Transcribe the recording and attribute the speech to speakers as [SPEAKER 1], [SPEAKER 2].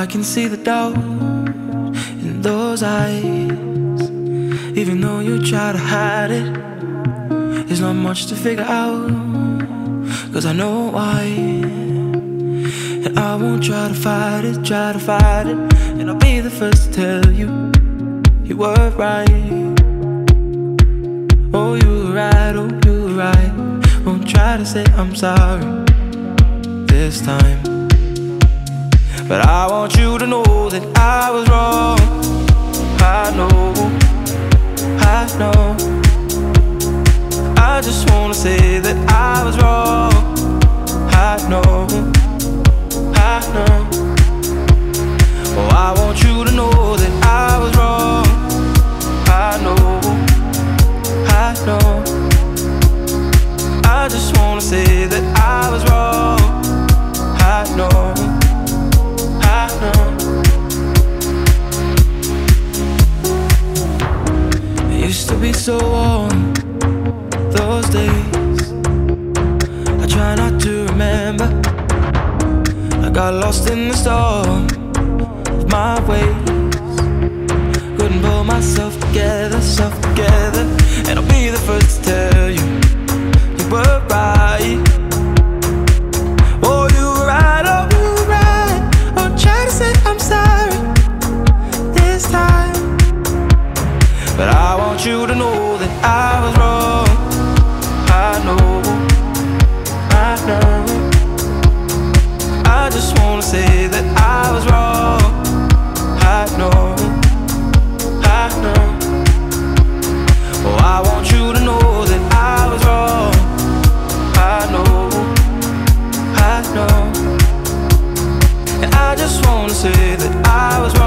[SPEAKER 1] I can see the doubt in those eyes. Even though you try to hide it, there's not much to figure out, 'cause I know why. And I won't try to fight it, and I'll be the first to tell you, you were right. Oh, you were right, oh, you were right. Won't try to say I'm sorry this time, but I want you to know that I was wrong. I know, I know. I just wanna say that I was wrong. I know, I know. Oh, I want you to know that I was wrong. I know, I know. I just wanna say that I was wrong. I know, I know. It used to be so warm, those days. I try not to remember. I got lost in the storm of my ways. Couldn't pull myself together, and I'll be the first to tell you, you were right. Oh, you were right, oh, you were right. Oh, try to say I'm sorry this time, but I want you to know that I was wrong. I know, I know. I just wanna say that I was wrong. I know, I know. Oh, I want you to know that I was wrong. I know, I know. And I just wanna say that I was wrong.